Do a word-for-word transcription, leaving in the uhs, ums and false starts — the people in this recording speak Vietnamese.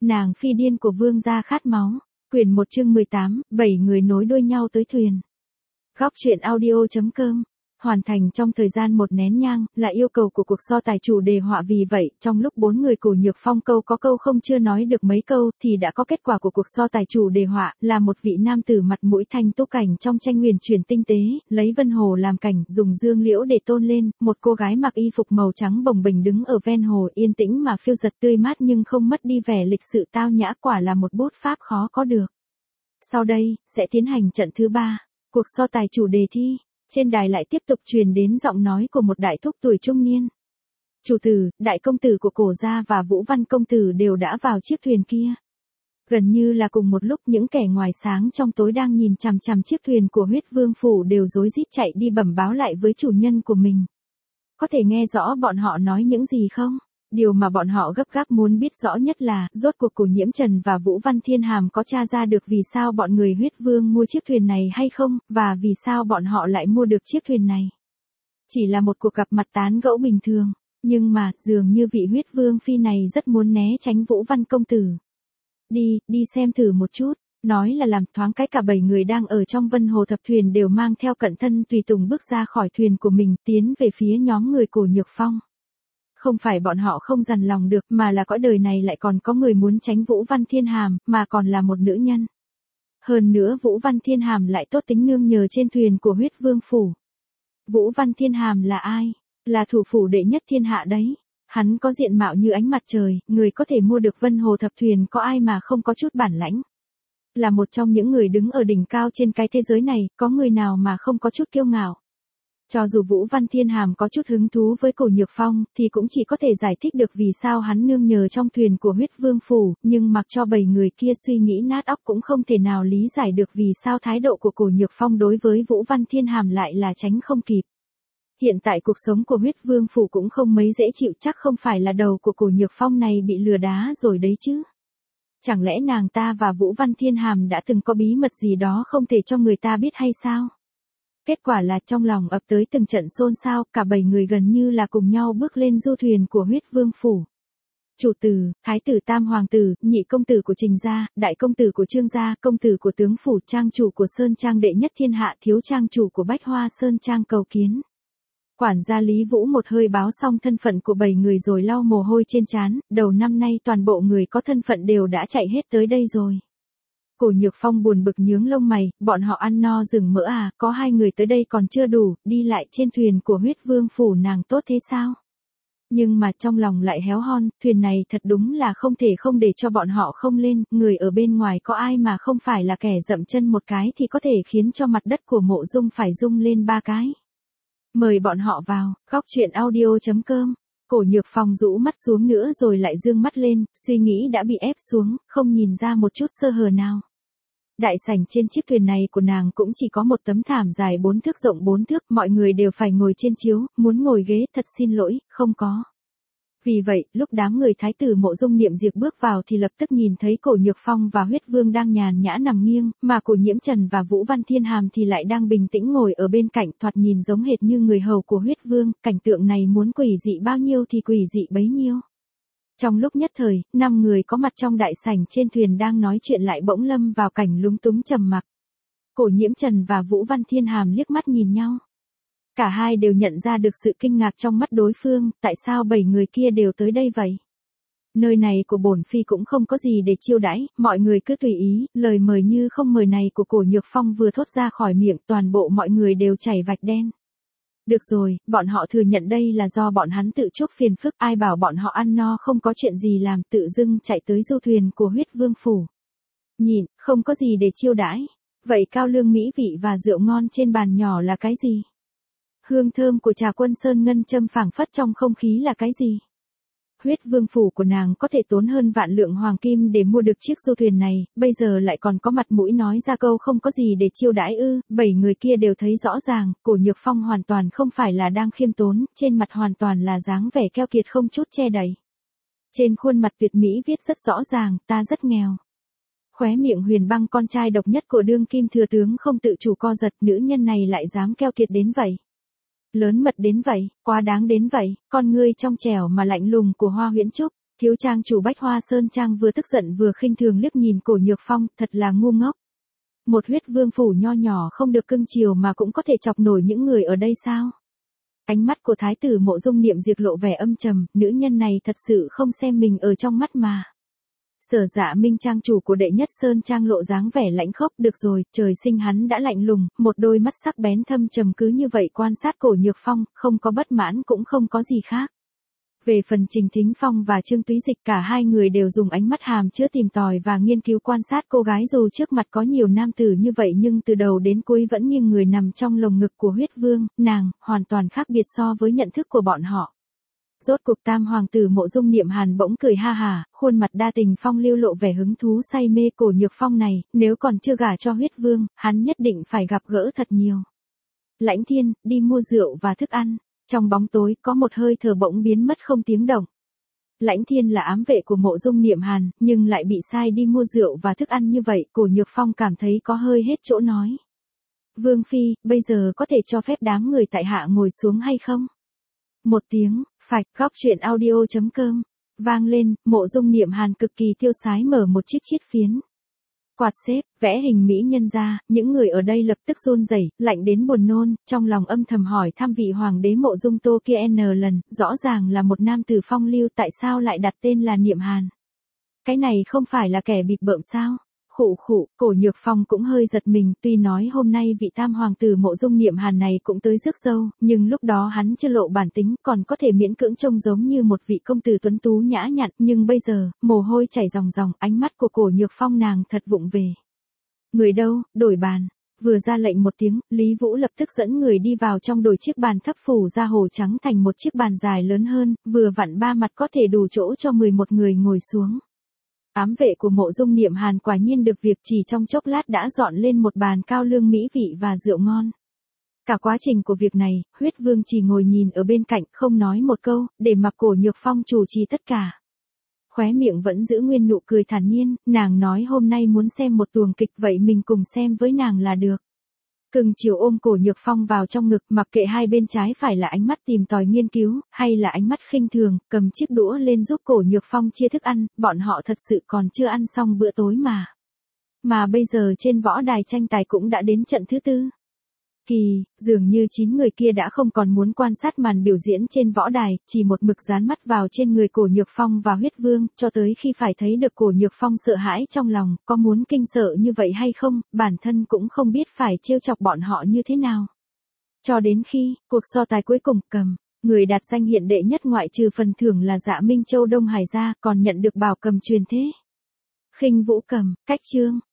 Nàng phi điên của vương gia khát máu. Quyển một chương mười tám, bảy người nối đuôi nhau tới thuyền. Góc truyện audio chấm com. Hoàn thành trong thời gian một nén nhang, là yêu cầu của cuộc so tài chủ đề họa, vì vậy, trong lúc bốn người Cổ Nhược Phong câu có câu không chưa nói được mấy câu, thì đã có kết quả của cuộc so tài chủ đề họa, là một vị nam tử mặt mũi thanh tú cảnh trong tranh huyền chuyển tinh tế, lấy vân hồ làm cảnh, dùng dương liễu để tôn lên, một cô gái mặc y phục màu trắng bồng bềnh đứng ở ven hồ, yên tĩnh mà phiêu dật, tươi mát nhưng không mất đi vẻ lịch sự tao nhã, quả là một bút pháp khó có được. Sau đây, sẽ tiến hành trận thứ ba, cuộc so tài chủ đề thi. Trên đài lại tiếp tục truyền đến giọng nói của một đại thúc tuổi trung niên. Chủ tử, đại công tử của Cổ gia và Vũ Văn công tử đều đã vào chiếc thuyền kia. Gần như là cùng một lúc, những kẻ ngoài sáng trong tối đang nhìn chằm chằm chiếc thuyền của Huyết Vương phủ đều rối rít chạy đi bẩm báo lại với chủ nhân của mình. Có thể nghe rõ bọn họ nói những gì không? Điều mà bọn họ gấp gáp muốn biết rõ nhất là, rốt cuộc Cổ Nhiễm Trần và Vũ Văn Thiên Hàm có tra ra được vì sao bọn người Huyết Vương mua chiếc thuyền này hay không, và vì sao bọn họ lại mua được chiếc thuyền này. Chỉ là một cuộc gặp mặt tán gẫu bình thường, nhưng mà, dường như vị Huyết Vương phi này rất muốn né tránh Vũ Văn công tử. Đi, đi xem thử một chút, nói là làm, thoáng cái cả bảy người đang ở trong Vân Hồ Thập Thuyền đều mang theo cận thân tùy tùng bước ra khỏi thuyền của mình, tiến về phía nhóm người Cổ Nhược Phong. Không phải bọn họ không dằn lòng được, mà là cõi đời này lại còn có người muốn tránh Vũ Văn Thiên Hàm, mà còn là một nữ nhân. Hơn nữa Vũ Văn Thiên Hàm lại tốt tính nương nhờ trên thuyền của Huyết Vương phủ. Vũ Văn Thiên Hàm là ai? Là thủ phủ đệ nhất thiên hạ đấy. Hắn có diện mạo như ánh mặt trời, người có thể mua được Vân Hồ Thập Thuyền có ai mà không có chút bản lãnh. Là một trong những người đứng ở đỉnh cao trên cái thế giới này, có người nào mà không có chút kiêu ngạo. Cho dù Vũ Văn Thiên Hàm có chút hứng thú với Cổ Nhược Phong, thì cũng chỉ có thể giải thích được vì sao hắn nương nhờ trong thuyền của Huyết Vương phủ, nhưng mặc cho bảy người kia suy nghĩ nát óc cũng không thể nào lý giải được vì sao thái độ của Cổ Nhược Phong đối với Vũ Văn Thiên Hàm lại là tránh không kịp. Hiện tại cuộc sống của Huyết Vương phủ cũng không mấy dễ chịu, chắc không phải là đầu của Cổ Nhược Phong này bị lừa đá rồi đấy chứ. Chẳng lẽ nàng ta và Vũ Văn Thiên Hàm đã từng có bí mật gì đó không thể cho người ta biết hay sao? Kết quả là trong lòng ập tới từng trận xôn xao, cả bảy người gần như là cùng nhau bước lên du thuyền của Huyết Vương phủ. Chủ tử, thái tử Tam hoàng tử, nhị công tử của Trình gia, đại công tử của Trương gia, công tử của Tướng phủ, trang chủ của Sơn trang đệ nhất thiên hạ, thiếu trang chủ của Bách Hoa Sơn trang cầu kiến. Quản gia Lý Vũ một hơi báo xong thân phận của bảy người rồi lau mồ hôi trên trán, đầu năm nay toàn bộ người có thân phận đều đã chạy hết tới đây rồi. Cổ Nhược Phong buồn bực nhướng lông mày, bọn họ ăn no rừng mỡ à, có hai người tới đây còn chưa đủ, đi lại trên thuyền của Huyết Vương phủ nàng tốt thế sao? Nhưng mà trong lòng lại héo hon, thuyền này thật đúng là không thể không để cho bọn họ không lên, người ở bên ngoài có ai mà không phải là kẻ dậm chân một cái thì có thể khiến cho mặt đất của Mộ Dung phải rung lên ba cái. Mời bọn họ vào, góc truyện audio chấm com. Cổ Nhược Phong rũ mắt xuống nữa rồi lại dương mắt lên, suy nghĩ đã bị ép xuống, không nhìn ra một chút sơ hở nào. Đại sảnh trên chiếc thuyền này của nàng cũng chỉ có một tấm thảm dài bốn thước rộng bốn thước, mọi người đều phải ngồi trên chiếu, muốn ngồi ghế thật xin lỗi, không có. Vì vậy, lúc đám người thái tử Mộ Dung Niệm Diệp bước vào thì lập tức nhìn thấy Cổ Nhược Phong và Huyết Vương đang nhàn nhã nằm nghiêng, mà Cổ Nhiễm Trần và Vũ Văn Thiên Hàm thì lại đang bình tĩnh ngồi ở bên cạnh, thoạt nhìn giống hệt như người hầu của Huyết Vương, cảnh tượng này muốn quỷ dị bao nhiêu thì quỷ dị bấy nhiêu. Trong lúc nhất thời, năm người có mặt trong đại sảnh trên thuyền đang nói chuyện lại bỗng lâm vào cảnh lúng túng trầm mặc. Cổ Nhiễm Trần và Vũ Văn Thiên Hàm liếc mắt nhìn nhau. Cả hai đều nhận ra được sự kinh ngạc trong mắt đối phương, tại sao bảy người kia đều tới đây vậy? Nơi này của bổn phi cũng không có gì để chiêu đãi, mọi người cứ tùy ý, lời mời như không mời này của Cổ Nhược Phong vừa thốt ra khỏi miệng, toàn bộ mọi người đều chảy vạch đen. Được rồi, bọn họ thừa nhận đây là do bọn hắn tự chuốc phiền phức, ai bảo bọn họ ăn no không có chuyện gì làm, tự dưng chạy tới du thuyền của Huyết Vương phủ. Nhìn, không có gì để chiêu đãi. Vậy cao lương mỹ vị và rượu ngon trên bàn nhỏ là cái gì? Hương thơm của trà Quân Sơn ngân châm phảng phất trong không khí là cái gì? Huyết Vương phủ của nàng có thể tốn hơn vạn lượng hoàng kim để mua được chiếc du thuyền này, bây giờ lại còn có mặt mũi nói ra câu không có gì để chiêu đãi ư? Bảy người kia đều thấy rõ ràng, Cổ Nhược Phong hoàn toàn không phải là đang khiêm tốn, trên mặt hoàn toàn là dáng vẻ keo kiệt không chút che đậy. Trên khuôn mặt tuyệt mỹ viết rất rõ ràng, ta rất nghèo. Khóe miệng Huyền Băng con trai độc nhất của đương kim thừa tướng không tự chủ co giật, nữ nhân này lại dám keo kiệt đến vậy. Lớn mật đến vậy, quá đáng đến vậy, con ngươi trong trẻo mà lạnh lùng của Hoa Huyễn Trúc, Thiếu trang chủ Bách Hoa Sơn Trang vừa tức giận vừa khinh thường liếc nhìn Cổ Nhược Phong, thật là ngu ngốc. Một huyết vương phủ nho nhỏ không được cưng chiều mà cũng có thể chọc nổi những người ở đây sao? Ánh mắt của thái tử Mộ Dung Niệm Diệt lộ vẻ âm trầm, nữ nhân này thật sự không xem mình ở trong mắt mà. Sở Dạ Minh trang chủ của đệ nhất Sơn Trang lộ dáng vẻ lãnh khốc, được rồi, trời sinh hắn đã lạnh lùng, một đôi mắt sắc bén thâm trầm cứ như vậy quan sát Cổ Nhược Phong, không có bất mãn cũng không có gì khác. Về phần Trình Thính Phong và Trương Túy Dịch, cả hai người đều dùng ánh mắt hàm chứa tìm tòi và nghiên cứu quan sát cô gái, dù trước mặt có nhiều nam tử như vậy nhưng từ đầu đến cuối vẫn nghiêng người nằm trong lồng ngực của huyết vương, nàng, hoàn toàn khác biệt so với nhận thức của bọn họ. Rốt cuộc tam hoàng tử Mộ Dung Niệm Hàn bỗng cười ha hà, khuôn mặt đa tình phong lưu lộ vẻ hứng thú say mê. Cổ Nhược Phong này, nếu còn chưa gả cho huyết vương, hắn nhất định phải gặp gỡ thật nhiều. Lãnh Thiên, đi mua rượu và thức ăn. Trong bóng tối, có một hơi thở bỗng biến mất không tiếng động. Lãnh Thiên là ám vệ của Mộ Dung Niệm Hàn, nhưng lại bị sai đi mua rượu và thức ăn như vậy, Cổ Nhược Phong cảm thấy có hơi hết chỗ nói. Vương Phi, bây giờ có thể cho phép đám người tại hạ ngồi xuống hay không? Một tiếng, phạch, góc truyện audio chấm com, vang lên, Mộ Dung Niệm Hàn cực kỳ tiêu sái mở một chiếc chiết phiến. Quạt xếp, vẽ hình mỹ nhân ra, những người ở đây lập tức run rẩy, lạnh đến buồn nôn, trong lòng âm thầm hỏi thăm vị hoàng đế Mộ Dung Tô kia n lần, rõ ràng là một nam tử phong lưu, tại sao lại đặt tên là Niệm Hàn? Cái này không phải là kẻ bịp bợm sao? Khụ khụ, Cổ Nhược Phong cũng hơi giật mình, tuy nói hôm nay vị tam hoàng tử Mộ Dung Niệm Hàn này cũng tới rước dâu, nhưng lúc đó hắn chưa lộ bản tính, còn có thể miễn cưỡng trông giống như một vị công tử tuấn tú nhã nhặn, nhưng bây giờ, mồ hôi chảy ròng ròng, ánh mắt của Cổ Nhược Phong nàng thật vụng về. Người đâu, đổi bàn. Vừa ra lệnh một tiếng, Lý Vũ lập tức dẫn người đi vào trong đổi chiếc bàn thấp phủ da hồ trắng thành một chiếc bàn dài lớn hơn, vừa vặn ba mặt có thể đủ chỗ cho mười một người ngồi xuống. Ám vệ của Mộ Dung Niệm Hàn quả nhiên được việc, chỉ trong chốc lát đã dọn lên một bàn cao lương mỹ vị và rượu ngon. Cả quá trình của việc này, huyết vương chỉ ngồi nhìn ở bên cạnh, không nói một câu, để mặc Cổ Nhược Phong chủ trì tất cả. Khóe miệng vẫn giữ nguyên nụ cười thản nhiên, nàng nói hôm nay muốn xem một tuồng kịch, vậy mình cùng xem với nàng là được. Cưng chiều ôm Cổ Nhược Phong vào trong ngực, mặc kệ hai bên trái phải là ánh mắt tìm tòi nghiên cứu, hay là ánh mắt khinh thường, cầm chiếc đũa lên giúp Cổ Nhược Phong chia thức ăn, bọn họ thật sự còn chưa ăn xong bữa tối mà. Mà bây giờ trên võ đài tranh tài cũng đã đến trận thứ tư. Kỳ, dường như chín người kia đã không còn muốn quan sát màn biểu diễn trên võ đài, chỉ một mực dán mắt vào trên người Cổ Nhược Phong và huyết vương, cho tới khi phải thấy được Cổ Nhược Phong sợ hãi trong lòng, có muốn kinh sợ như vậy hay không, bản thân cũng không biết phải trêu chọc bọn họ như thế nào. Cho đến khi, cuộc so tài cuối cùng, cầm, người đạt danh hiện đệ nhất ngoại trừ phần thưởng là Dạ Minh Châu Đông Hải ra, còn nhận được bảo cầm truyền thế. Khinh Vũ cầm, cách chương.